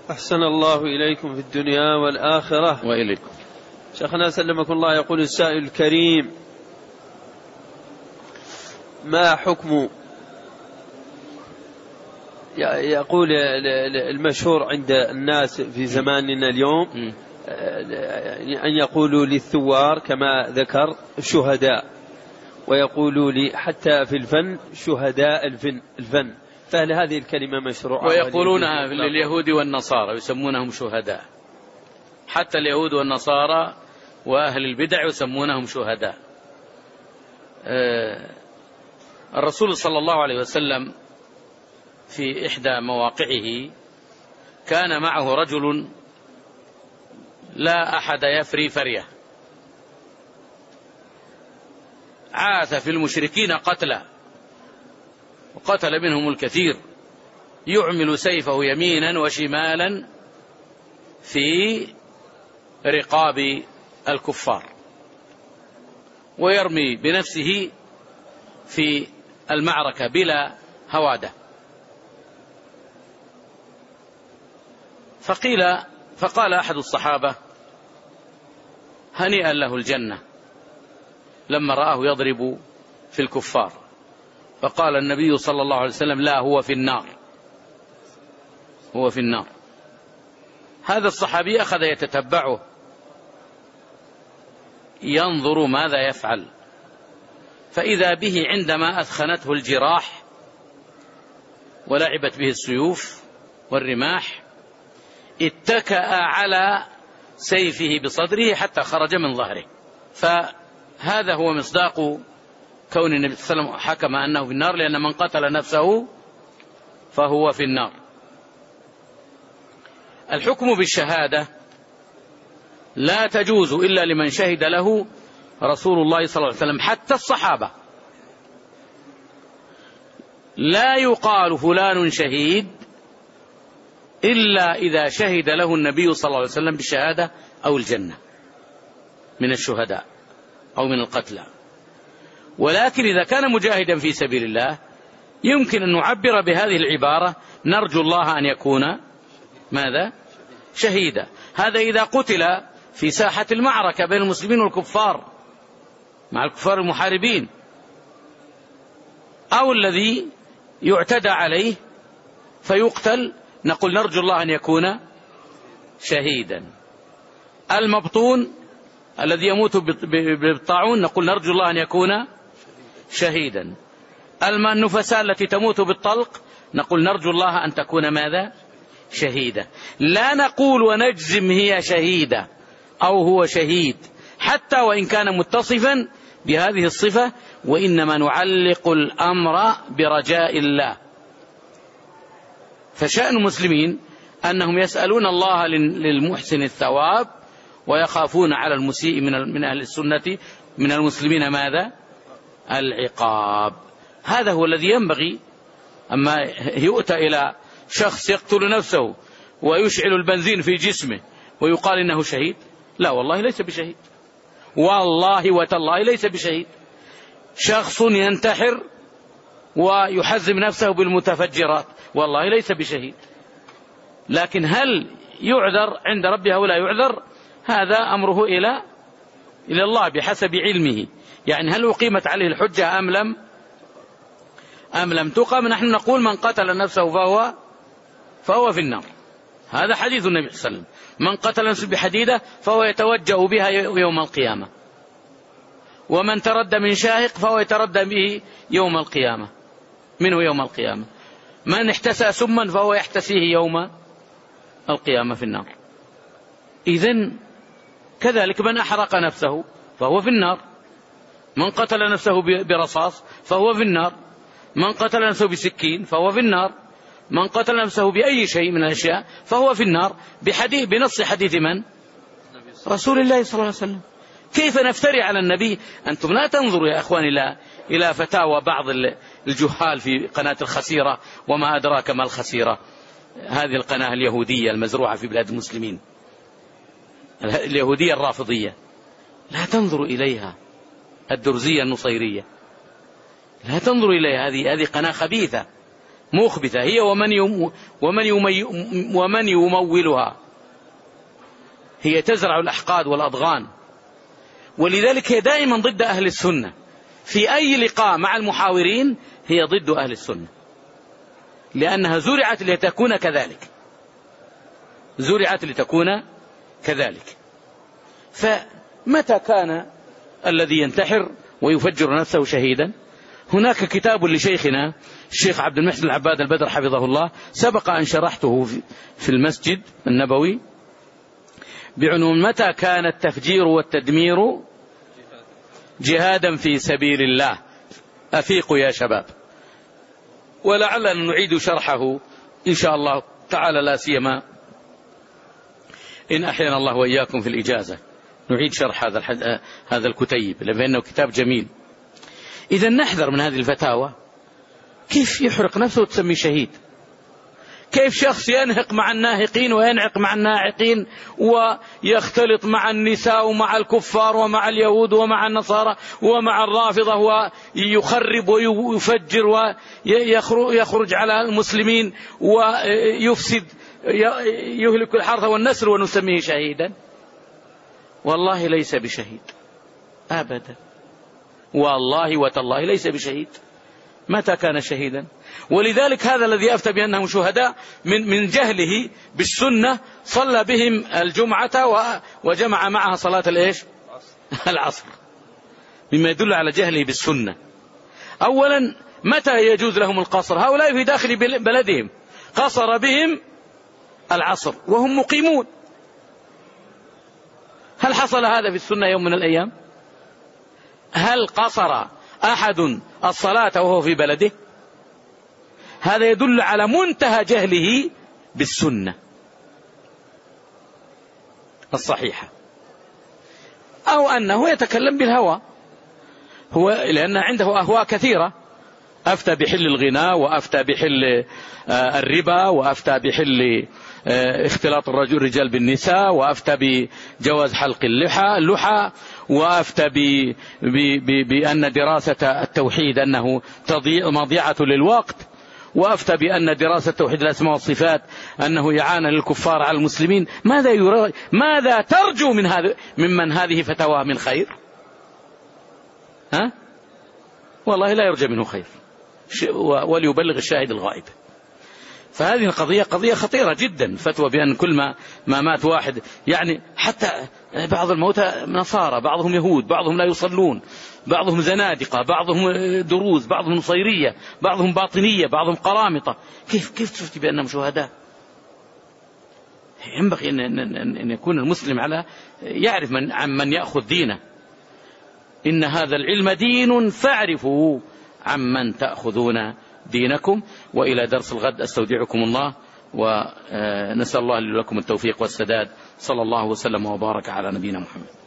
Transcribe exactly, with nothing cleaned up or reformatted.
أحسن الله إليكم في الدنيا والآخرة. وإليكم. شيخنا سلمكم الله، يقول السائل الكريم: ما حكم، يقول المشهور عند الناس في زماننا اليوم أن يقولوا للثوار كما ذكر شهداء، ويقولوا لي حتى في الفن شهداء الفن, الفن فهل هذه الكلمة مشروعة؟ ويقولونها لليهود والنصارى يسمونهم شهداء، حتى اليهود والنصارى وأهل البدع يسمونهم شهداء. الرسول صلى الله عليه وسلم في إحدى مواقعه كان معه رجل لا أحد يفري فريه، عاث في المشركين قتلا وقتل منهم الكثير، يعمل سيفه يمينا وشمالا في رقاب الكفار، ويرمي بنفسه في المعركة بلا هوادة. فقيل فقال أحد الصحابة: هنيئا له الجنة، لما رآه يضرب في الكفار. فقال النبي صلى الله عليه وسلم: لا، هو في النار، هو في النار. هذا الصحابي أخذ يتتبعه ينظر ماذا يفعل، فإذا به عندما أثخنته الجراح ولعبت به السيوف والرماح اتكأ على سيفه بصدره حتى خرج من ظهره. فهذا هو مصداق كون النبي صلى الله عليه وسلم حكم أنه في النار، لأن من قتل نفسه فهو في النار. الحكم بالشهادة لا تجوز إلا لمن شهد له رسول الله صلى الله عليه وسلم، حتى الصحابة. لا يقال فلان شهيد إلا إذا شهد له النبي صلى الله عليه وسلم بالشهادة أو الجنة من الشهداء أو من القتلى. ولكن إذا كان مجاهدا في سبيل الله يمكن أن نعبر بهذه العبارة: نرجو الله أن يكون ماذا؟ شهيدا. هذا إذا قتل في ساحة المعركة بين المسلمين والكفار مع الكفار المحاربين، أو الذي يعتدى عليه فيقتل، نقول نرجو الله أن يكون شهيدا. المبطون الذي يموت بالطاعون نقول نرجو الله أن يكون شهيدا. النفساء التي تموت بالطلق نقول نرجو الله أن تكون ماذا؟ شهيدة. لا نقول ونجزم هي شهيدة أو هو شهيد حتى وإن كان متصفا بهذه الصفة، وإنما نعلق الأمر برجاء الله. فشأن المسلمين أنهم يسألون الله للمحسن الثواب ويخافون على المسيء من أهل السنة من المسلمين ماذا؟ العقاب. هذا هو الذي ينبغي. أما يؤتى إلى شخص يقتل نفسه ويشعل البنزين في جسمه ويقال إنه شهيد، لا والله ليس بشهيد، والله وتالله ليس بشهيد. شخص ينتحر ويحزم نفسه بالمتفجرات، والله ليس بشهيد. لكن هل يعذر عند ربه أو لا يعذر؟ هذا أمره إلى إلى الله بحسب علمه. يعني هل أقيمت عليه الحجة أم لم أم لم تقم؟ نحن نقول من قتل نفسه فهو فهو في النار. هذا حديث النبي صلى الله عليه وسلم: من قتل نفسه بحديدة فهو يتوجأ بها يوم القيامة، ومن تردى من شاهق فهو يتردى به يوم القيامة منه يوم القيامة، من احتسى سما فهو يحتسيه يوم القيامة في النار. إذن كذلك من أحرق نفسه فهو في النار، من قتل نفسه برصاص فهو في النار، من قتل نفسه بسكين فهو في النار، من قتل نفسه بأي شيء من الأشياء فهو في النار، بحديث بنص حديث من؟ رسول الله صلى الله عليه وسلم. كيف نفتري على النبي؟ أنتم لا تنظروا يا أخواني إلى إلى فتاوى بعض الجهال في قناة الخسيرة، وما أدراك ما الخسيرة، هذه القناة اليهودية المزروعة في بلاد المسلمين، اليهودية الرافضية، لا تنظروا إليها. الدرزية النصيرية لا تنظروا إليها، هذه هذه قناة خبيثة مخبثة هي ومن يم ومن يمي ومن يمولها، هي تزرع الأحقاد والأضغان، ولذلك هي دائما ضد أهل السنة. في أي لقاء مع المحاورين هي ضد أهل السنة، لأنها زرعت لتكون كذلك، زرعت لتكون كذلك. فمتى كان الذي ينتحر ويفجر نفسه شهيدا؟ هناك كتاب لشيخنا الشيخ عبد المحسن العباد البدر حفظه الله، سبق أن شرحته في المسجد النبوي، بعنوان متى كان التفجير والتدمير جهادا في سبيل الله. أفيقوا يا شباب، ولعلنا نعيد شرحه إن شاء الله تعالى، لا سيما إن أحيانا الله وإياكم في الإجازة نعيد شرح هذا هذا الكتيب، لأنه كتاب جميل. إذا نحذر من هذه الفتاوى. كيف يحرق نفسه وتسمي شهيد؟ كيف شخص ينهق مع الناهقين وينعق مع الناعقين ويختلط مع النساء ومع الكفار ومع اليهود ومع النصارى ومع الرافضة ويخرب ويفجر ويخرج على المسلمين ويفسد يهلك الحرث والنسل ونسميه شهيدا؟ والله ليس بشهيد أبدا، والله وتالله ليس بشهيد. متى كان شهيدا؟ ولذلك هذا الذي أفتى بأنهم شهداء من من جهله بالسنة صلى بهم الجمعة وجمع معها صلاة الإيش؟ العصر، مما يدل على جهله بالسنة. أولا متى يجوز لهم القصر؟ هؤلاء في داخل بلدهم قصر بهم العصر وهم مقيمون. هل حصل هذا في السنة يوم من الأيام؟ هل قصر أحد الصلاة وهو في بلده؟ هذا يدل على منتهى جهله بالسنة الصحيحة، أو أنه يتكلم بالهوى، هو لأن عنده أهواء كثيرة. أفتى بحل الغناء، وأفتى بحل الربا، وأفتى بحل اختلاط الرجل الرجال بالنساء، وأفتى بجواز حلق اللحى اللحى وأفتى بأن دراسة التوحيد أنه مضيعة للوقت، وأفتى بأن دراسة توحيد الأسماء والصفات أنه إعانة للكفار على المسلمين. ماذا يرى؟ ماذا ترجو من هذا ممن هذه فتواه من خير؟ ها؟ والله لا يرجى منه خير، وليبلغ الشاهد الغائب. فهذه القضية قضية خطيرة جدا، فتوى بأن كل ما ما مات واحد، يعني حتى بعض الموتى نصارى، بعضهم يهود، بعضهم لا يصلون، بعضهم زنادقة، بعضهم دروز، بعضهم نصيرية، بعضهم باطنية، بعضهم قرامطة. كيف كيف تفتي بأنهم شهداء؟ ينبغي أن, أن, أن يكون المسلم على يعرف من عن من يأخذ دينه. إن هذا العلم دين فاعرفوا عمن تأخذون دينكم. وإلى درس الغد أستودعكم الله، ونسأل الله لكم التوفيق والسداد. صلى الله وسلم وبارك على نبينا محمد.